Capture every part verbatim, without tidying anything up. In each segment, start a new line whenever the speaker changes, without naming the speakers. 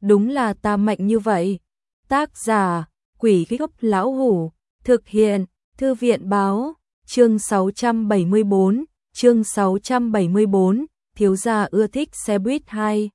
đúng là ta mạnh như vậy. Tác giả, Quỷ Gốc Lão Hủ, thực hiện, Thư viện báo, chương sáu trăm bảy mươi bốn, chương sáu trăm bảy mươi bốn, thiếu gia ưa thích xe buýt hai.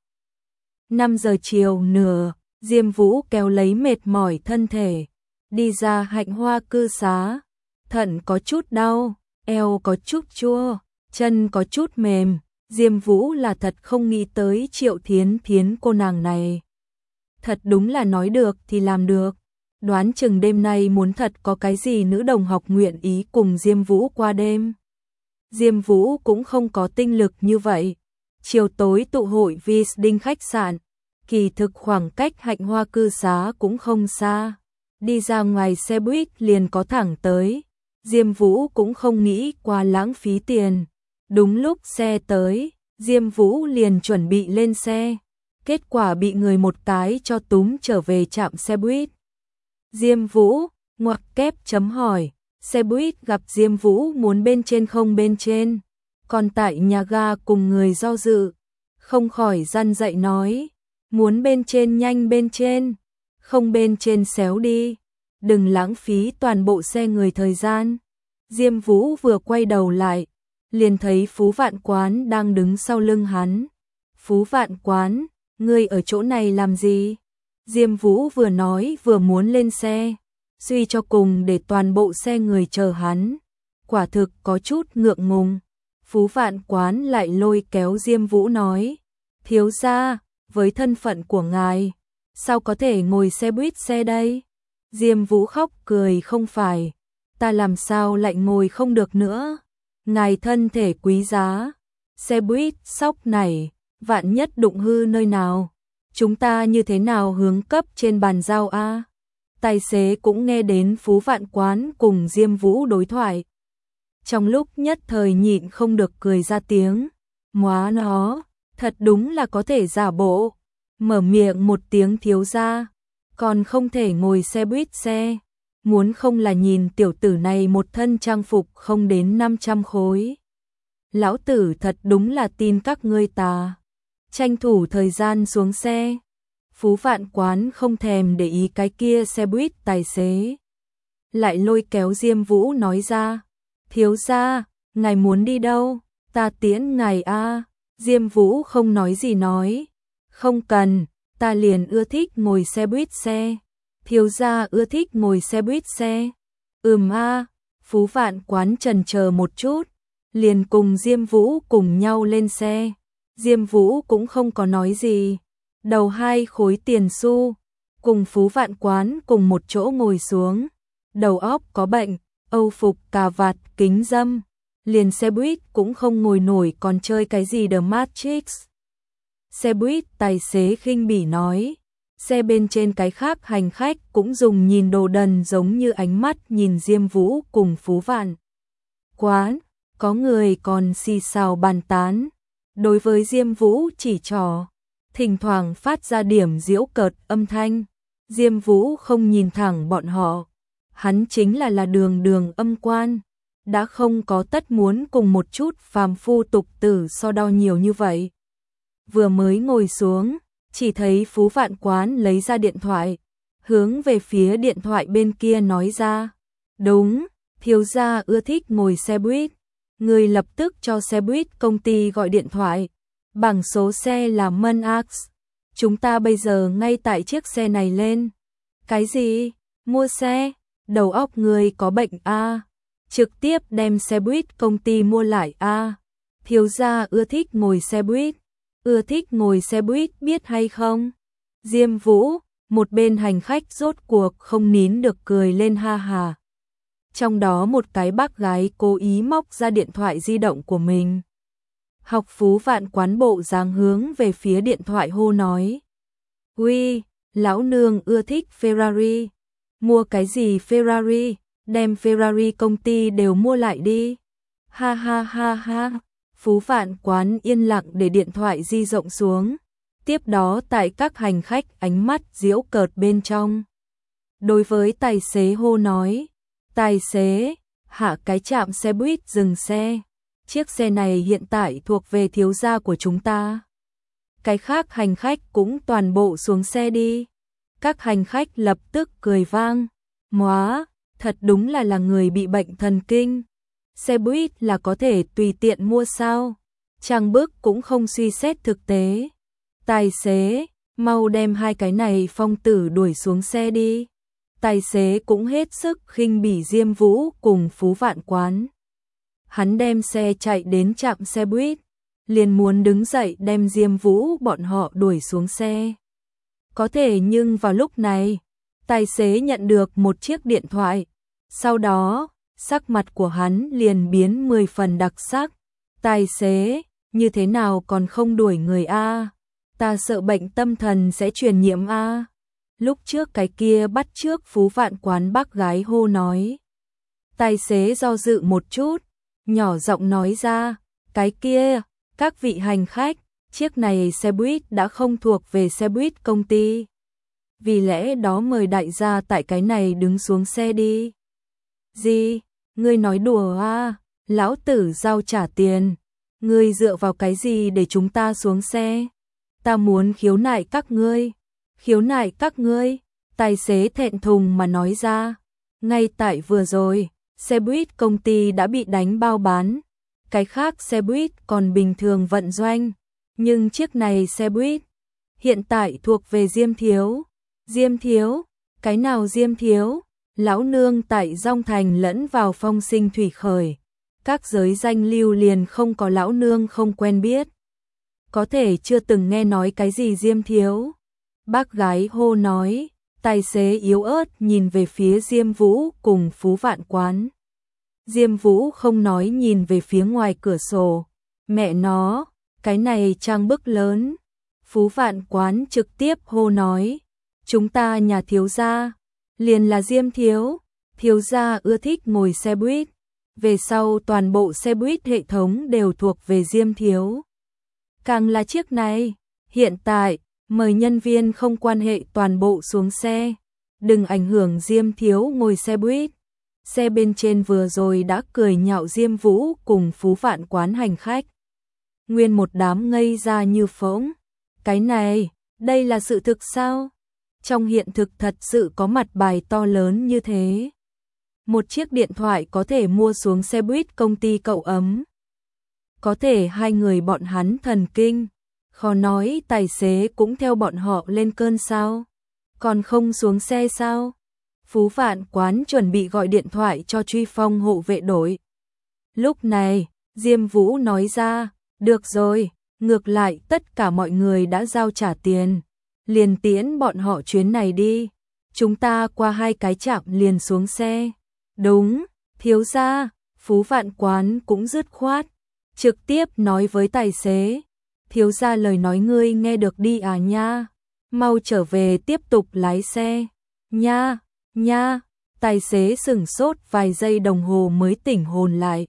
năm giờ chiều nửa, Diêm Vũ kéo lấy mệt mỏi thân thể, đi ra Hạnh Hoa cư xá, thận có chút đau, eo có chút chua, chân có chút mềm. Diêm Vũ là thật không nghĩ tới Triệu Thiến Thiến cô nàng này. Thật đúng là nói được thì làm được. Đoán chừng đêm nay muốn thật có cái gì nữ đồng học nguyện ý cùng Diêm Vũ qua đêm. Diêm Vũ cũng không có tinh lực như vậy. Chiều tối tụ hội Visding khách sạn, kỳ thực khoảng cách Hạnh Hoa cư xá cũng không xa. Đi ra ngoài xe buýt liền có thẳng tới. Diêm Vũ cũng không nghĩ qua lãng phí tiền. Đúng lúc xe tới, Diêm Vũ liền chuẩn bị lên xe. Kết quả bị người một cái cho túm trở về trạm xe buýt. Diêm Vũ, ngoặc kép chấm hỏi, xe buýt gặp Diêm Vũ muốn bên trên không bên trên. Còn tại nhà ga cùng người do dự, không khỏi răn dạy nói, muốn bên trên nhanh bên trên, không bên trên xéo đi, đừng lãng phí toàn bộ xe người thời gian. Diêm Vũ vừa quay đầu lại, liền thấy Phú Vạn Quán đang đứng sau lưng hắn. Phú Vạn Quán, ngươi ở chỗ này làm gì? Diêm Vũ vừa nói vừa muốn lên xe, suy cho cùng để toàn bộ xe người chờ hắn. Quả thực có chút ngượng ngùng. Phú Vạn Quán lại lôi kéo Diêm Vũ nói, thiếu gia, với thân phận của ngài, sao có thể ngồi xe buýt xe đây? Diêm Vũ khóc cười, không phải, ta làm sao lại ngồi không được nữa? Ngài thân thể quý giá, xe buýt sóc này, vạn nhất đụng hư nơi nào, chúng ta như thế nào hướng cấp trên bàn giao a? Tài xế cũng nghe đến Phú Vạn Quán cùng Diêm Vũ đối thoại. Trong lúc nhất thời nhịn không được cười ra tiếng, móa nó, thật đúng là có thể giả bộ. Mở miệng một tiếng thiếu gia, còn không thể ngồi xe buýt xe. Muốn không là nhìn tiểu tử này một thân trang phục không đến năm trăm khối. Lão tử thật đúng là tin các ngươi tà. Tranh thủ thời gian xuống xe. Phú Vạn Quán không thèm để ý cái kia xe buýt tài xế. Lại lôi kéo Diêm Vũ nói ra, thiếu gia, ngài muốn đi đâu? Ta tiễn ngài a. Diêm Vũ không nói gì nói, không cần, ta liền ưa thích ngồi xe buýt xe. Thiếu gia ưa thích ngồi xe buýt xe. Ừm a. Phú Vạn Quán chần chờ một chút, liền cùng Diêm Vũ cùng nhau lên xe. Diêm Vũ cũng không có nói gì, đầu hai khối tiền xu, cùng Phú Vạn Quán cùng một chỗ ngồi xuống. Đầu óc có bệnh, âu phục cà vạt kính dâm, liền xe buýt cũng không ngồi nổi còn chơi cái gì The Matrix. Xe buýt tài xế khinh bỉ nói, xe bên trên cái khác hành khách cũng dùng nhìn đồ đần giống như ánh mắt nhìn Diêm Vũ cùng Phú Vạn Quán. Có người còn xì xào bàn tán, đối với Diêm Vũ chỉ trỏ, thỉnh thoảng phát ra điểm giễu cợt âm thanh. Diêm Vũ không nhìn thẳng bọn họ, hắn chính là là đường đường âm quan, đã không có tất muốn cùng một chút phàm phu tục tử so đo nhiều như vậy. Vừa mới ngồi xuống, chỉ thấy Phú Vạn Quán lấy ra điện thoại, hướng về phía điện thoại bên kia nói ra, đúng, thiếu gia ưa thích ngồi xe buýt. Người lập tức cho xe buýt công ty gọi điện thoại, bảng số xe là Mân Ax, chúng ta bây giờ ngay tại chiếc xe này lên. Cái gì? Mua xe? Đầu óc người có bệnh a? Trực tiếp đem xe buýt công ty mua lại a? Thiếu gia ưa thích ngồi xe buýt, ưa thích ngồi xe buýt biết hay không? Diêm Vũ, một bên hành khách rốt cuộc không nín được cười lên ha hà. Trong đó một cái bác gái cố ý móc ra điện thoại di động của mình. Học Phú Vạn Quán bộ dáng hướng về phía điện thoại hô nói, uy, lão nương ưa thích Ferrari. Mua cái gì Ferrari? Đem Ferrari công ty đều mua lại đi. Ha ha ha ha. Phú Vạn Quán yên lặng để điện thoại di rộng xuống. Tiếp đó tại các hành khách ánh mắt giễu cợt bên trong, đối với tài xế hô nói, tài xế, hạ cái trạm xe buýt dừng xe. Chiếc xe này hiện tại thuộc về thiếu gia của chúng ta. cái khác hành khách cũng toàn bộ xuống xe đi. Các hành khách lập tức cười vang. Móa, thật đúng là là người bị bệnh thần kinh. Xe buýt là có thể tùy tiện mua sao? Trang Bức cũng không suy xét thực tế. Tài xế, mau đem hai cái này phong tử đuổi xuống xe đi. Tài xế cũng hết sức khinh bỉ Diêm Vũ cùng Phú Vạn Quán. Hắn đem xe chạy đến trạm xe buýt, liền muốn đứng dậy đem Diêm Vũ bọn họ đuổi xuống xe. Có thể nhưng vào lúc này, tài xế nhận được một chiếc điện thoại. Sau đó, sắc mặt của hắn liền biến mười phần đặc sắc. Tài xế, như thế nào còn không đuổi người a? Ta sợ bệnh tâm thần sẽ truyền nhiễm a. Lúc trước cái kia bắt trước Phú Vạn Quán bác gái hô nói. Tài xế do dự một chút, nhỏ giọng nói ra, cái kia, các vị hành khách, chiếc này xe buýt đã không thuộc về xe buýt công ty. Vì lẽ đó mời đại gia tại cái này đứng xuống xe đi. Gì? Ngươi nói đùa à? Lão tử giao trả tiền. Ngươi dựa vào cái gì để chúng ta xuống xe? Ta muốn khiếu nại các ngươi. Khiếu nại các ngươi. Tài xế thẹn thùng mà nói ra. Ngay tại vừa rồi, xe buýt công ty đã bị đánh bao bán. Cái khác xe buýt còn bình thường vận doanh. Nhưng chiếc này xe buýt hiện tại thuộc về Diêm Thiếu. Diêm Thiếu? Cái nào Diêm Thiếu? Lão nương tại Dong Thành lẫn vào phong sinh thủy khởi. Các giới danh lưu liền không có lão nương không quen biết. Có thể chưa từng nghe nói cái gì Diêm Thiếu. Bác gái hô nói, tài xế yếu ớt nhìn về phía Diêm Vũ cùng Phú Vạn Quán. Diêm Vũ không nói nhìn về phía ngoài cửa sổ. Mẹ nó, cái này Trang Bức lớn. Phú Vạn Quán trực tiếp hô nói, chúng ta nhà thiếu gia, liền là Diêm Thiếu. Thiếu gia ưa thích ngồi xe buýt. Về sau toàn bộ xe buýt hệ thống đều thuộc về Diêm Thiếu. Càng là chiếc này, hiện tại, mời nhân viên không quan hệ toàn bộ xuống xe. Đừng ảnh hưởng Diêm Thiếu ngồi xe buýt. Xe bên trên vừa rồi đã cười nhạo Diêm Vũ cùng Phú Vạn Quán hành khách. Nguyên một đám ngây ra như phỗng. Cái này, đây là sự thực sao? Trong hiện thực thật sự có mặt bài to lớn như thế. Một chiếc điện thoại có thể mua xuống xe buýt công ty cậu ấm. Có thể hai người bọn hắn thần kinh. Khó nói tài xế cũng theo bọn họ lên cơn sao? Còn không xuống xe sao? Phú Vạn Quán chuẩn bị gọi điện thoại cho Truy Phong hộ vệ đội. Lúc này, Diêm Vũ nói ra, được rồi, ngược lại tất cả mọi người đã giao trả tiền. Liền tiễn bọn họ chuyến này đi. Chúng ta qua hai cái trạm liền xuống xe. Đúng, thiếu gia. Phú Vạn Quán cũng dứt khoát. Trực tiếp nói với tài xế. Thiếu gia lời nói ngươi nghe được đi à nha. Mau trở về tiếp tục lái xe. Nha, nha. Tài xế sửng sốt vài giây đồng hồ mới tỉnh hồn lại.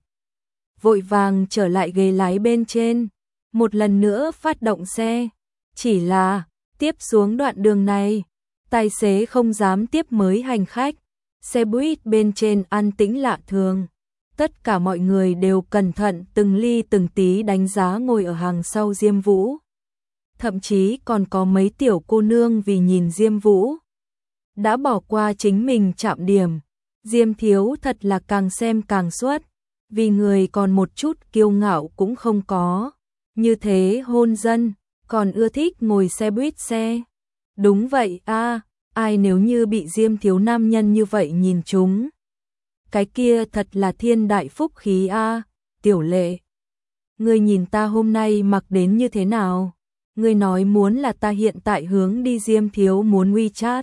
Vội vàng trở lại ghế lái bên trên. Một lần nữa phát động xe. Chỉ là, tiếp xuống đoạn đường này, tài xế không dám tiếp mới hành khách. Xe buýt bên trên an tĩnh lạ thường. Tất cả mọi người đều cẩn thận từng ly từng tí đánh giá ngồi ở hàng sau Diêm Vũ. Thậm chí còn có mấy tiểu cô nương vì nhìn Diêm Vũ đã bỏ qua chính mình chạm điểm. Diêm Thiếu thật là càng xem càng suốt, vì người còn một chút kiêu ngạo cũng không có. Như thế hôn dân, còn ưa thích ngồi xe buýt xe. Đúng vậy a, ai nếu như bị Diêm Thiếu nam nhân như vậy nhìn chúng. Cái kia thật là thiên đại phúc khí a. Tiểu Lệ, ngươi nhìn ta hôm nay mặc đến như thế nào? Ngươi nói muốn là ta hiện tại hướng đi Diêm Thiếu muốn WeChat.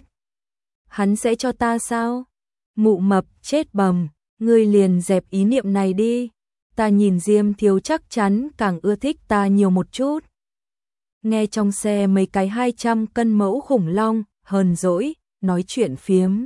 Hắn sẽ cho ta sao? Mụ mập chết bầm, ngươi liền dẹp ý niệm này đi. Ta nhìn Diêm Thiếu chắc chắn càng ưa thích ta nhiều một chút. Nghe trong xe mấy cái hai trăm cân mẫu khủng long, hờn dỗi, nói chuyện phiếm.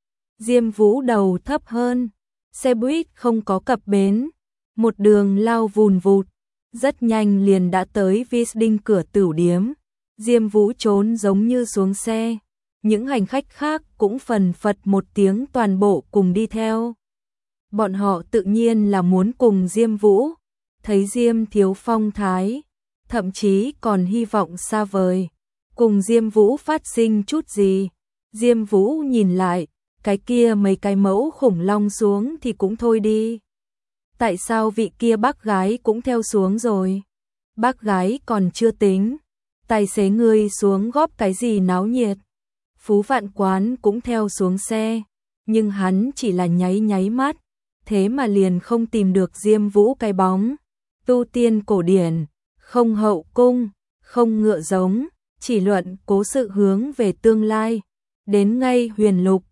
Diêm Vũ đầu thấp hơn, xe buýt không có cập bến, một đường lao vùn vụt, rất nhanh liền đã tới Visding cửa tửu điếm. Diêm Vũ trốn giống như xuống xe, những hành khách khác cũng phần phật một tiếng toàn bộ cùng đi theo. Bọn họ tự nhiên là muốn cùng Diêm Vũ, thấy Diêm Thiếu phong thái, thậm chí còn hy vọng xa vời. Cùng Diêm Vũ phát sinh chút gì? Diêm Vũ nhìn lại, cái kia mấy cái mẫu khủng long xuống thì cũng thôi đi. Tại sao vị kia bác gái cũng theo xuống rồi? Bác gái còn chưa tính. Tài xế ngươi xuống góp cái gì náo nhiệt? Phú Vạn Quán cũng theo xuống xe, nhưng hắn chỉ là nháy nháy mắt, thế mà liền không tìm được Diêm Vũ cái bóng. Tu tiên cổ điển, không hậu cung, không ngựa giống, chỉ luận cố sự hướng về tương lai. Đến ngay Huyền Lục,